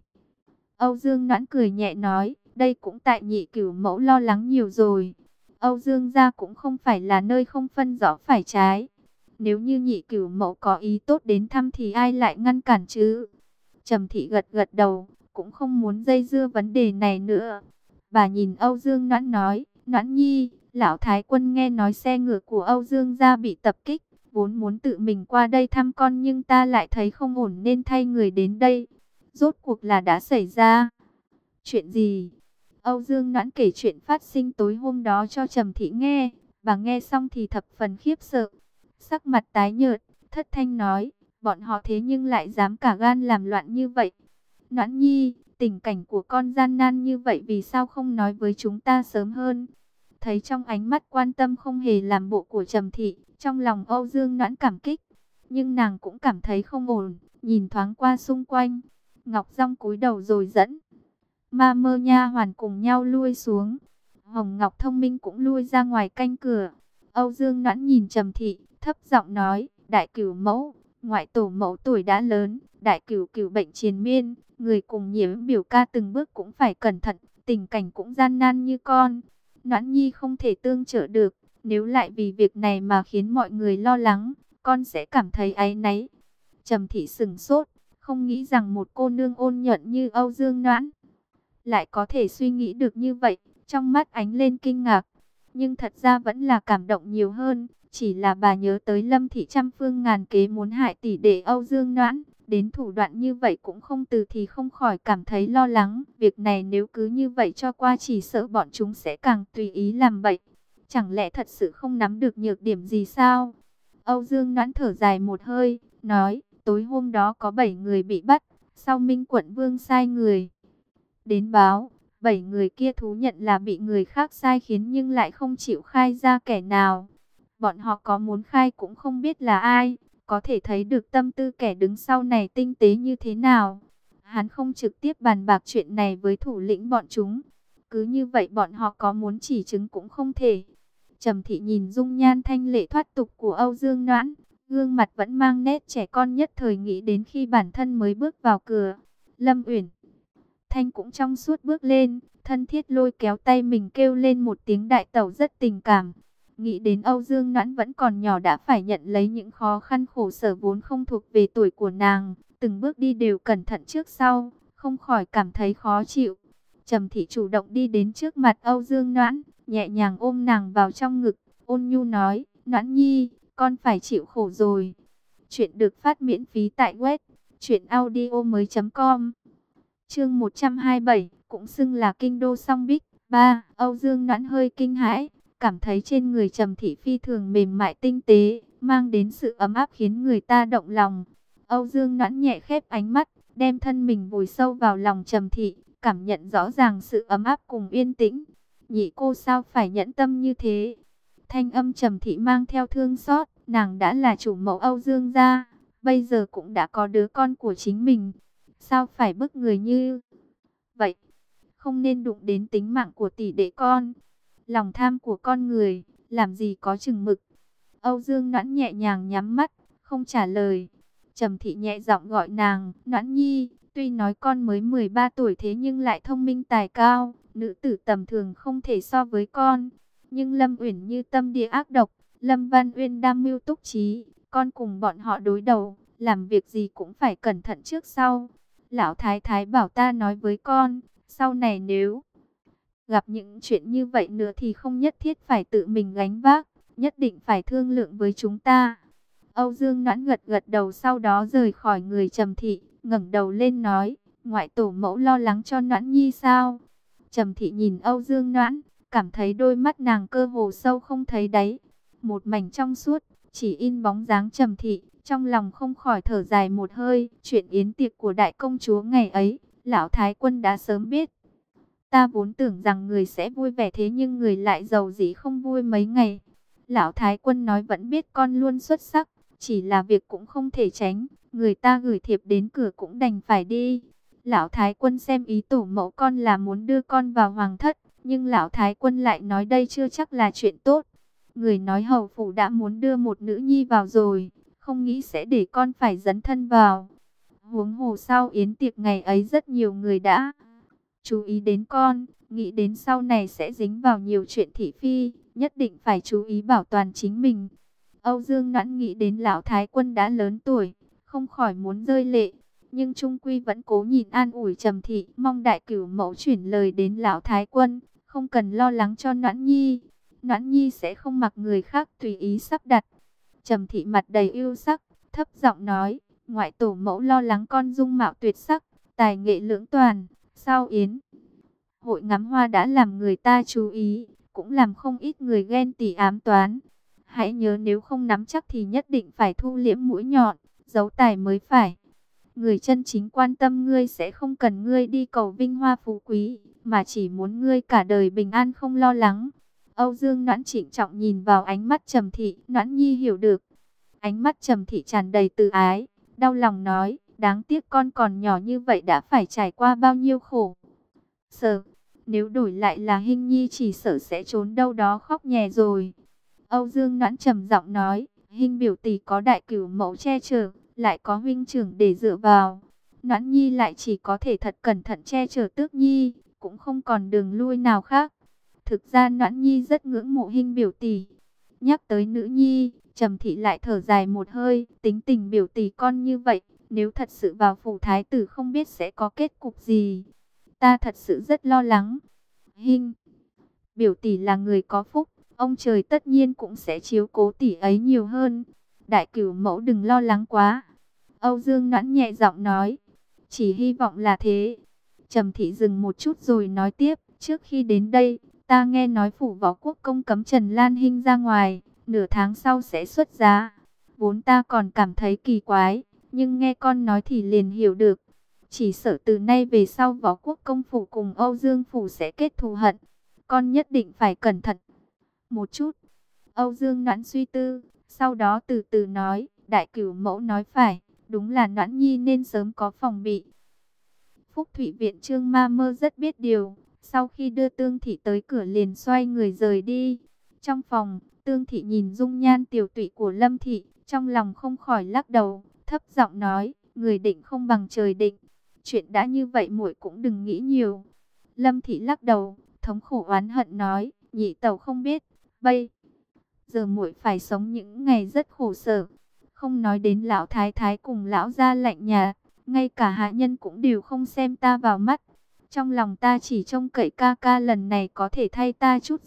Âu Dương Noãn cười nhẹ nói, đây cũng tại nhị cửu mẫu lo lắng nhiều rồi. Âu Dương gia cũng không phải là nơi không phân rõ phải trái. Nếu như nhị cửu mẫu có ý tốt đến thăm thì ai lại ngăn cản chứ? Trầm Thị gật gật đầu, cũng không muốn dây dưa vấn đề này nữa. Bà nhìn Âu Dương Noãn nói, Noãn nhi, lão thái quân nghe nói xe ngựa của Âu Dương gia bị tập kích, vốn muốn tự mình qua đây thăm con nhưng ta lại thấy không ổn nên thay người đến đây. Rốt cuộc là đã xảy ra chuyện gì? Âu Dương Noãn kể chuyện phát sinh tối hôm đó cho Trầm Thị nghe. Bà nghe xong thì thập phần khiếp sợ, sắc mặt tái nhợt, thất thanh nói, bọn họ thế nhưng lại dám cả gan làm loạn như vậy. Noãn nhi, tình cảnh của con gian nan như vậy vì sao không nói với chúng ta sớm hơn? Thấy trong ánh mắt quan tâm không hề làm bộ của Trầm Thị, trong lòng Âu Dương Noãn cảm kích, nhưng nàng cũng cảm thấy không ổn, nhìn thoáng qua xung quanh. Ngọc Dung cúi đầu rồi dẫn Ma Mơ nha hoàn cùng nhau lui xuống. Hồng Ngọc thông minh cũng lui ra ngoài canh cửa. Âu Dương Noãn nhìn Trầm Thị, thấp giọng nói, đại cửu mẫu, ngoại tổ mẫu tuổi đã lớn, đại cửu cửu bệnh triền miên, người cùng Nhiễm biểu ca từng bước cũng phải cẩn thận, tình cảnh cũng gian nan như con. Noãn nhi không thể tương trợ được, nếu lại vì việc này mà khiến mọi người lo lắng, con sẽ cảm thấy áy náy. Trầm Thị sững sốt, không nghĩ rằng một cô nương ôn nhuận như Âu Dương Noãn lại có thể suy nghĩ được như vậy, trong mắt ánh lên kinh ngạc. Nhưng thật ra vẫn là cảm động nhiều hơn, chỉ là bà nhớ tới Lâm Thị trăm phương ngàn kế muốn hại tỷ đệ Âu Dương Noãn, đến thủ đoạn như vậy cũng không từ thì không khỏi cảm thấy lo lắng. Việc này nếu cứ như vậy cho qua chỉ sợ bọn chúng sẽ càng tùy ý làm bậy. Chẳng lẽ thật sự không nắm được nhược điểm gì sao? Âu Dương Noãn thở dài một hơi, nói, tối hôm đó có bảy người bị bắt, sau Minh quận vương sai người đến báo, bảy người kia thú nhận là bị người khác sai khiến nhưng lại không chịu khai ra kẻ nào. Bọn họ có muốn khai cũng không biết là ai, có thể thấy được tâm tư kẻ đứng sau này tinh tế như thế nào. Hắn không trực tiếp bàn bạc chuyện này với thủ lĩnh bọn chúng, cứ như vậy bọn họ có muốn chỉ chứng cũng không thể. Trầm Thị nhìn dung nhan thanh lệ thoát tục của Âu Dương Noãn, gương mặt vẫn mang nét trẻ con nhất thời, nghĩ đến khi bản thân mới bước vào cửa. Lâm Uyển Thanh cũng trong suốt bước lên, thân thiết lôi kéo tay mình kêu lên một tiếng đại tẩu rất tình cảm. Nghĩ đến Âu Dương Noãn vẫn còn nhỏ đã phải nhận lấy những khó khăn khổ sở vốn không thuộc về tuổi của nàng, từng bước đi đều cẩn thận trước sau, không khỏi cảm thấy khó chịu. Trầm Thị chủ động đi đến trước mặt Âu Dương Noãn, nhẹ nhàng ôm nàng vào trong ngực, ôn nhu nói, Noãn Nhi, con phải chịu khổ rồi. Chuyện được phát miễn phí tại web truyện audio mới com. Chương một trăm hai mươi bảy, cũng xưng là kinh đô song bích. Ba, Âu Dương Noãn hơi kinh hãi, cảm thấy trên người Trầm Thị phi thường mềm mại tinh tế, mang đến sự ấm áp khiến người ta động lòng. Âu Dương Noãn nhẹ khép ánh mắt, đem thân mình vùi sâu vào lòng Trầm Thị, cảm nhận rõ ràng sự ấm áp cùng yên tĩnh. Nhị cô sao phải nhẫn tâm như thế? Thanh âm Trầm Thị mang theo thương xót, nàng đã là chủ mẫu Âu Dương gia, bây giờ cũng đã có đứa con của chính mình, sao phải bức người như vậy? Không nên đụng đến tính mạng của tỷ đệ con. Lòng tham của con người, làm gì có chừng mực. Âu Dương Noãn nhẹ nhàng nhắm mắt, không trả lời. Trầm Thị nhẹ giọng gọi nàng, Noãn Nhi, tuy nói con mới mười ba tuổi thế nhưng lại thông minh tài cao, nữ tử tầm thường không thể so với con. Nhưng Lâm Uyển như tâm địa ác độc, Lâm Văn Uyên đam mưu túc trí, con cùng bọn họ đối đầu, làm việc gì cũng phải cẩn thận trước sau. Lão Thái Thái bảo ta nói với con, sau này nếu gặp những chuyện như vậy nữa thì không nhất thiết phải tự mình gánh vác, nhất định phải thương lượng với chúng ta. Âu Dương Noãn gật gật đầu, sau đó rời khỏi người Trầm Thị, ngẩng đầu lên nói, ngoại tổ mẫu lo lắng cho Noãn Nhi sao? Trầm Thị nhìn Âu Dương Noãn, cảm thấy đôi mắt nàng cơ hồ sâu không thấy đáy, một mảnh trong suốt, chỉ in bóng dáng Trầm Thị, trong lòng không khỏi thở dài một hơi. Chuyện yến tiệc của đại công chúa ngày ấy, lão Thái Quân đã sớm biết. Ta vốn tưởng rằng người sẽ vui vẻ, thế nhưng người lại giàu dĩ không vui mấy ngày. Lão Thái Quân nói vẫn biết con luôn xuất sắc, chỉ là việc cũng không thể tránh, người ta gửi thiệp đến cửa cũng đành phải đi. Lão Thái Quân xem ý tổ mẫu con là muốn đưa con vào hoàng thất, nhưng Lão Thái Quân lại nói đây chưa chắc là chuyện tốt. Người nói hầu phủ đã muốn đưa một nữ nhi vào rồi, không nghĩ sẽ để con phải dấn thân vào. Huống hồ sau yến tiệc ngày ấy rất nhiều người đã chú ý đến con, nghĩ đến sau này sẽ dính vào nhiều chuyện thị phi, nhất định phải chú ý bảo toàn chính mình. Âu Dương Noãn nghĩ đến Lão Thái Quân đã lớn tuổi, không khỏi muốn rơi lệ, nhưng trung quy vẫn cố nhìn an ủi Trầm Thị, mong đại cửu mẫu chuyển lời đến Lão Thái Quân, không cần lo lắng cho Noãn Nhi. Noãn Nhi sẽ không mặc người khác tùy ý sắp đặt. Trầm Thị mặt đầy yêu sắc, thấp giọng nói, ngoại tổ mẫu lo lắng con dung mạo tuyệt sắc, tài nghệ lưỡng toàn. Sau yến hội ngắm hoa đã làm người ta chú ý, cũng làm không ít người ghen tị ám toán. Hãy nhớ nếu không nắm chắc thì nhất định phải thu liễm mũi nhọn, giấu tài mới phải. Người chân chính quan tâm ngươi sẽ không cần ngươi đi cầu vinh hoa phú quý, mà chỉ muốn ngươi cả đời bình an không lo lắng. Âu Dương Noãn trịnh trọng nhìn vào ánh mắt Trầm Thị, Noãn Nhi hiểu được. Ánh mắt Trầm Thị tràn đầy từ ái, đau lòng nói, đáng tiếc con còn nhỏ như vậy đã phải trải qua bao nhiêu khổ sở. Nếu đổi lại là Hinh Nhi chỉ sợ sẽ trốn đâu đó khóc nhè rồi. Âu Dương Noãn trầm giọng nói, Hinh biểu tỷ có đại cửu mẫu che chở, lại có huynh trưởng để dựa vào. Noãn Nhi lại chỉ có thể thật cẩn thận che chở Tước Nhi, cũng không còn đường lui nào khác. Thực ra Noãn Nhi rất ngưỡng mộ Hinh biểu tỷ. Nhắc tới nữ nhi, Trầm Thị lại thở dài một hơi, tính tình biểu tỷ con như vậy, nếu thật sự vào phủ thái tử không biết sẽ có kết cục gì. Ta thật sự rất lo lắng. Hinh biểu tỷ là người có phúc, ông trời tất nhiên cũng sẽ chiếu cố tỷ ấy nhiều hơn. Đại cửu mẫu đừng lo lắng quá. Âu Dương Noãn nhẹ giọng nói, chỉ hy vọng là thế. Trầm Thị dừng một chút rồi nói tiếp, trước khi đến đây, ta nghe nói phủ võ quốc công cấm Trần Lan Hinh ra ngoài, nửa tháng sau sẽ xuất giá. Vốn ta còn cảm thấy kỳ quái, nhưng nghe con nói thì liền hiểu được. Chỉ sợ từ nay về sau võ quốc công phủ cùng Âu Dương phủ sẽ kết thù hận. Con nhất định phải cẩn thận một chút. Âu Dương Noãn suy tư, sau đó từ từ nói, đại cửu mẫu nói phải, đúng là Noãn Nhi nên sớm có phòng bị. Phúc Thụy Viện Trương Ma Mơ rất biết điều, sau khi đưa Tương Thị tới cửa liền xoay người rời đi. Trong phòng, Tương Thị nhìn dung nhan tiểu tụy của Lâm Thị, trong lòng không khỏi lắc đầu, thấp giọng nói, người định không bằng trời định. Chuyện đã như vậy muội cũng đừng nghĩ nhiều. Lâm Thị lắc đầu, thống khổ oán hận nói, nhị tẩu không biết, bây giờ muội phải sống những ngày rất khổ sở. Không nói đến lão thái thái cùng lão gia lạnh nhà, ngay cả hạ nhân cũng đều không xem ta vào mắt. Trong lòng ta chỉ trông cậy ca ca lần này có thể thay ta chút giận,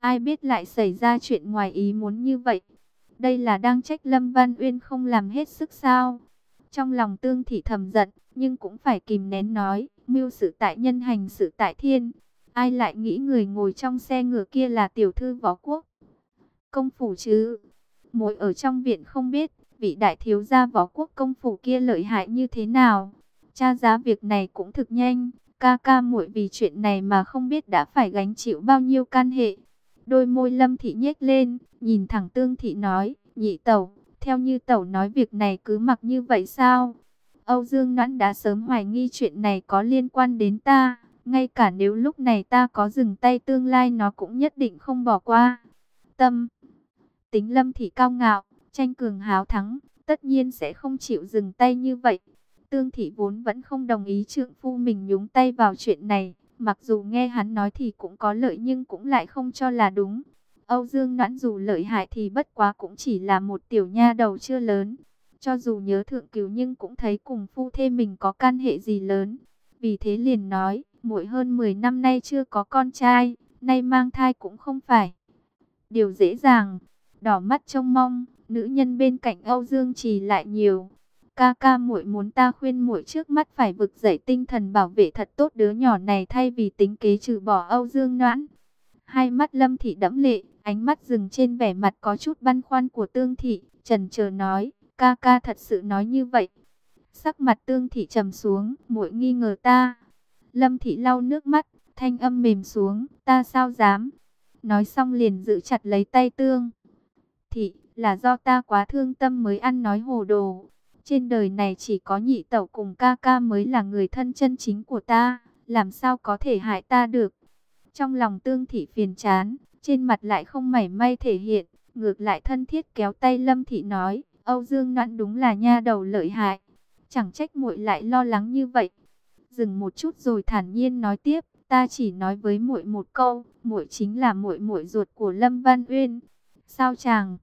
Ai biết lại xảy ra chuyện ngoài ý muốn như vậy. Đây là đang trách Lâm Văn Uyên không làm hết sức sao? Trong lòng Tương Thị thầm giận, nhưng cũng phải kìm nén nói, mưu sự tại nhân hành sự tại thiên. Ai lại nghĩ người ngồi trong xe ngựa kia là tiểu thư Võ Quốc công phủ chứ? Muội ở trong viện không biết, vị đại thiếu gia Võ Quốc công phủ kia lợi hại như thế nào. Tra giá việc này cũng thực nhanh, ca ca muội vì chuyện này mà không biết đã phải gánh chịu bao nhiêu can hệ. Đôi môi Lâm Thị nhếch lên, nhìn thẳng Tương Thị nói, nhị tẩu, theo như tẩu nói việc này cứ mặc như vậy sao? Âu Dương Noãn đã sớm hoài nghi chuyện này có liên quan đến ta, ngay cả nếu lúc này ta có dừng tay tương lai nó cũng nhất định không bỏ qua. Tâm tính Lâm Thị cao ngạo, tranh cường háo thắng, tất nhiên sẽ không chịu dừng tay như vậy. Tương Thị vốn vẫn không đồng ý trượng phu mình nhúng tay vào chuyện này, mặc dù nghe hắn nói thì cũng có lợi nhưng cũng lại không cho là đúng. Âu Dương Noãn dù lợi hại thì bất quá cũng chỉ là một tiểu nha đầu chưa lớn. Cho dù nhớ thượng cửu nhưng cũng thấy cùng phu thê mình có can hệ gì lớn. Vì thế liền nói, muội hơn mười năm nay chưa có con trai, nay mang thai cũng không phải điều dễ dàng. Đỏ mắt trông mong, nữ nhân bên cạnh Âu Dương Trì lại nhiều. Ca ca muội muốn ta khuyên muội trước mắt phải vực dậy tinh thần bảo vệ thật tốt đứa nhỏ này thay vì tính kế trừ bỏ Âu Dương Noãn. Hai mắt Lâm Thị đẫm lệ, ánh mắt dừng trên vẻ mặt có chút băn khoăn của Tương Thị, chần chờ nói, ca ca thật sự nói như vậy. Sắc mặt Tương Thị trầm xuống, muội nghi ngờ ta. Lâm Thị lau nước mắt, thanh âm mềm xuống, ta sao dám. Nói xong liền giữ chặt lấy tay Tương Thị, là do ta quá thương tâm mới ăn nói hồ đồ. Trên đời này chỉ có nhị tẩu cùng ca ca mới là người thân chân chính của ta, làm sao có thể hại ta được. Trong lòng Tương Thị phiền chán, trên mặt lại không mảy may thể hiện, ngược lại thân thiết kéo tay Lâm Thị nói, Âu Dương Noãn đúng là nha đầu lợi hại, chẳng trách muội lại lo lắng như vậy. Dừng một chút rồi thản nhiên nói tiếp, ta chỉ nói với muội một câu, muội chính là muội muội ruột của Lâm Văn Uyên. Sao chàng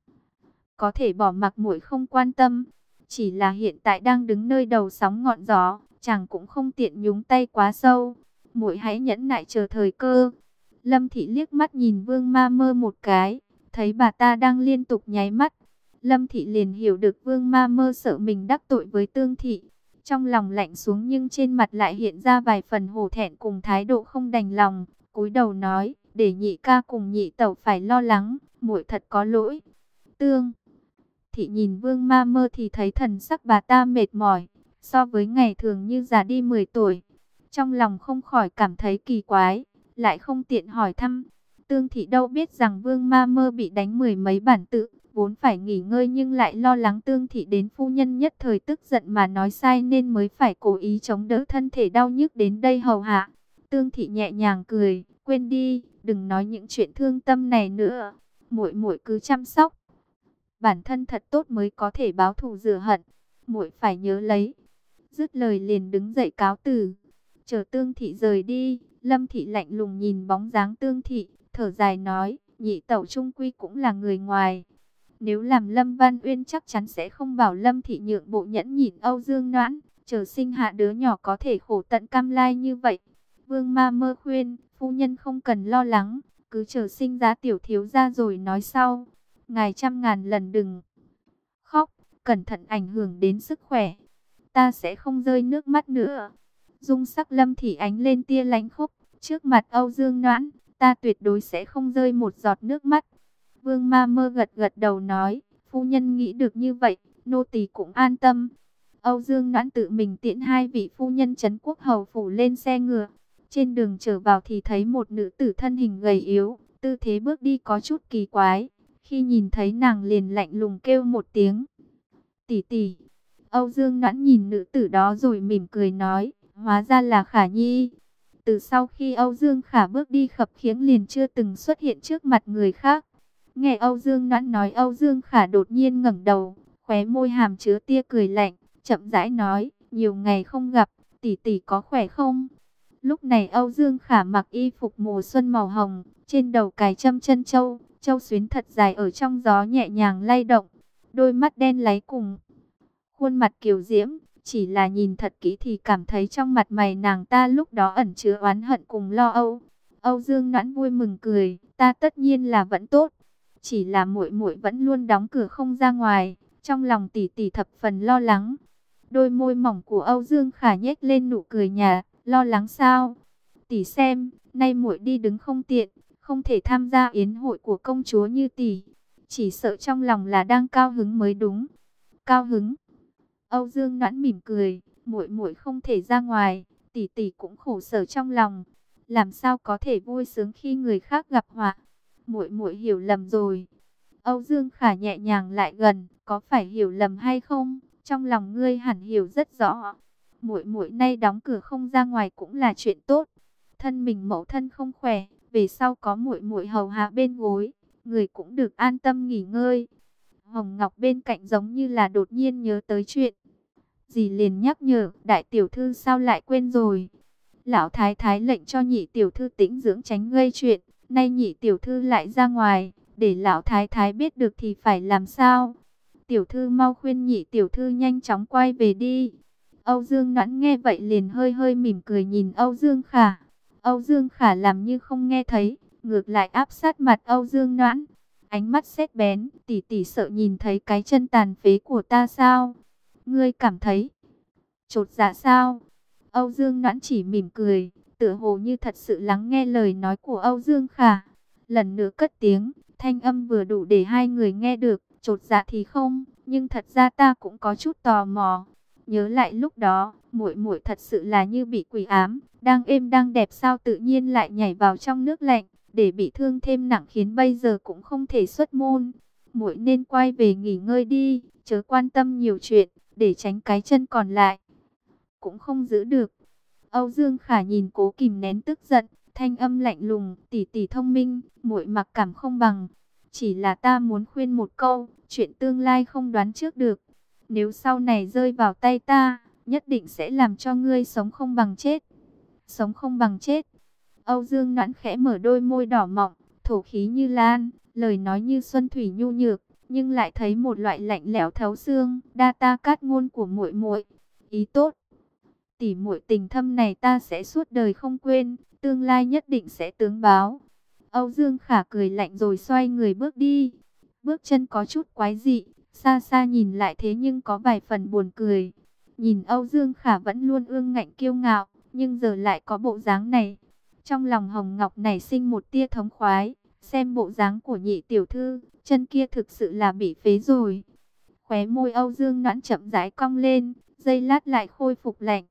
có thể bỏ mặc muội không quan tâm? Chỉ là hiện tại đang đứng nơi đầu sóng ngọn gió, chàng cũng không tiện nhúng tay quá sâu. Muội hãy nhẫn nại chờ thời cơ. Lâm Thị liếc mắt nhìn Vương Ma Mơ một cái, thấy bà ta đang liên tục nháy mắt. Lâm Thị liền hiểu được Vương Ma Mơ sợ mình đắc tội với Tương Thị. Trong lòng lạnh xuống nhưng trên mặt lại hiện ra vài phần hổ thẹn cùng thái độ không đành lòng. Cúi đầu nói, để nhị ca cùng nhị tẩu phải lo lắng, muội thật có lỗi. Tương Thị nhìn Vương Ma Mơ thì thấy thần sắc bà ta mệt mỏi, so với ngày thường như già đi mười tuổi. Trong lòng không khỏi cảm thấy kỳ quái, lại không tiện hỏi thăm. Tương Thị đâu biết rằng Vương Ma Mơ bị đánh mười mấy bản tự, vốn phải nghỉ ngơi nhưng lại lo lắng Tương Thị đến phu nhân nhất thời tức giận mà nói sai nên mới phải cố ý chống đỡ thân thể đau nhức đến đây hầu hạ. Tương Thị nhẹ nhàng cười, quên đi, đừng nói những chuyện thương tâm này nữa. Muội muội cứ chăm sóc bản thân thật tốt mới có thể báo thù rửa hận, muội phải nhớ lấy. Dứt lời liền đứng dậy cáo từ. Chờ Tương Thị rời đi, Lâm Thị lạnh lùng nhìn bóng dáng Tương Thị, thở dài nói, nhị tẩu trung quy cũng là người ngoài. Nếu làm Lâm Văn Uyên chắc chắn sẽ không bảo Lâm Thị nhượng bộ nhẫn nhịn Âu Dương Noãn, chờ sinh hạ đứa nhỏ có thể khổ tận cam lai như vậy. Vương Ma Mơ khuyên, phu nhân không cần lo lắng, cứ chờ sinh ra tiểu thiếu gia rồi nói sau. Ngài trăm ngàn lần đừng khóc, cẩn thận ảnh hưởng đến sức khỏe. Ta sẽ không rơi nước mắt nữa. Dung sắc Lâm Thị ánh lên tia lánh khóc, trước mặt Âu Dương Noãn, ta tuyệt đối sẽ không rơi một giọt nước mắt. Vương Ma Mơ gật gật đầu nói, phu nhân nghĩ được như vậy, nô tỳ cũng an tâm. Âu Dương Noãn tự mình tiễn hai vị phu nhân trấn quốc hầu phủ lên xe ngựa. Trên đường trở vào thì thấy một nữ tử thân hình gầy yếu, tư thế bước đi có chút kỳ quái. Khi nhìn thấy nàng liền lạnh lùng kêu một tiếng, tỷ tỷ. Âu Dương Noãn nhìn nữ tử đó rồi mỉm cười nói, hóa ra là Khả Nhi. Từ sau khi Âu Dương Khả bước đi khập khiễng liền chưa từng xuất hiện trước mặt người khác. Nghe Âu Dương Noãn nói, Âu Dương Khả đột nhiên ngẩng đầu, khóe môi hàm chứa tia cười lạnh, chậm rãi nói, nhiều ngày không gặp, tỷ tỷ có khỏe không? Lúc này Âu Dương Khả mặc y phục mùa xuân màu hồng, trên đầu cài châm chân châu, châu xuyến thật dài ở trong gió nhẹ nhàng lay động, đôi mắt đen láy cùng khuôn mặt kiều diễm, chỉ là nhìn thật kỹ thì cảm thấy trong mặt mày nàng ta lúc đó ẩn chứa oán hận cùng lo âu. Âu Dương Noãn vui mừng cười, ta tất nhiên là vẫn tốt, chỉ là muội muội vẫn luôn đóng cửa không ra ngoài, trong lòng tỷ tỷ thập phần lo lắng. Đôi môi mỏng của Âu Dương Khả nhếch lên nụ cười nhạt, lo lắng sao? Tỷ xem, nay muội đi đứng không tiện, không thể tham gia yến hội của công chúa như tỷ, chỉ sợ trong lòng là đang cao hứng mới đúng. Cao hứng? Âu Dương Noãn mỉm cười, muội muội không thể ra ngoài, tỷ tỷ cũng khổ sở trong lòng, làm sao có thể vui sướng khi người khác gặp họa. Muội muội hiểu lầm rồi. Âu Dương Khả nhẹ nhàng lại gần, có phải hiểu lầm hay không? Trong lòng ngươi hẳn hiểu rất rõ. Muội muội nay đóng cửa không ra ngoài cũng là chuyện tốt. Thân mình mẫu thân không khỏe, về sau có muội muội hầu hạ bên gối, người cũng được an tâm nghỉ ngơi. Hồng Ngọc bên cạnh giống như là đột nhiên nhớ tới chuyện gì liền nhắc nhở, đại tiểu thư sao lại quên rồi? Lão thái thái lệnh cho nhị tiểu thư tĩnh dưỡng tránh gây chuyện, nay nhị tiểu thư lại ra ngoài, để lão thái thái biết được thì phải làm sao? Tiểu thư mau khuyên nhị tiểu thư nhanh chóng quay về đi. Âu Dương Noãn nghe vậy liền hơi hơi mỉm cười nhìn Âu Dương Khả. Âu Dương Khả làm như không nghe thấy, ngược lại áp sát mặt Âu Dương Noãn. Ánh mắt sét bén, tỷ tỷ sợ nhìn thấy cái chân tàn phế của ta sao? Ngươi cảm thấy chột dạ sao? Âu Dương Noãn chỉ mỉm cười, tựa hồ như thật sự lắng nghe lời nói của Âu Dương Khả. Lần nữa cất tiếng, thanh âm vừa đủ để hai người nghe được, chột dạ thì không, nhưng thật ra ta cũng có chút tò mò. Nhớ lại lúc đó, muội muội thật sự là như bị quỷ ám, đang êm đang đẹp sao tự nhiên lại nhảy vào trong nước lạnh, để bị thương thêm nặng khiến bây giờ cũng không thể xuất môn. Muội nên quay về nghỉ ngơi đi, chớ quan tâm nhiều chuyện, để tránh cái chân còn lại cũng không giữ được. Âu Dương Khả nhìn cố kìm nén tức giận, thanh âm lạnh lùng, tỷ tỷ thông minh, muội mặc cảm không bằng. Chỉ là ta muốn khuyên một câu, chuyện tương lai không đoán trước được. Nếu sau này rơi vào tay ta, nhất định sẽ làm cho ngươi sống không bằng chết. Sống không bằng chết. Âu Dương Noãn khẽ mở đôi môi đỏ mọng, thổ khí như lan, lời nói như xuân thủy nhu nhược, nhưng lại thấy một loại lạnh lẽo thấu xương, đa ta cát ngôn của muội muội. Ý tốt, tỷ muội tình thâm này ta sẽ suốt đời không quên, tương lai nhất định sẽ tướng báo. Âu Dương Khả cười lạnh rồi xoay người bước đi. Bước chân có chút quái dị, xa xa nhìn lại thế nhưng có vài phần buồn cười. Nhìn Âu Dương Khả vẫn luôn ương ngạnh kiêu ngạo, nhưng giờ lại có bộ dáng này. Trong lòng Hồng Ngọc nảy sinh một tia thống khoái, xem bộ dáng của nhị tiểu thư, chân kia thực sự là bị phế rồi. Khóe môi Âu Dương Noãn chậm rãi cong lên, giây lát lại khôi phục lạnh.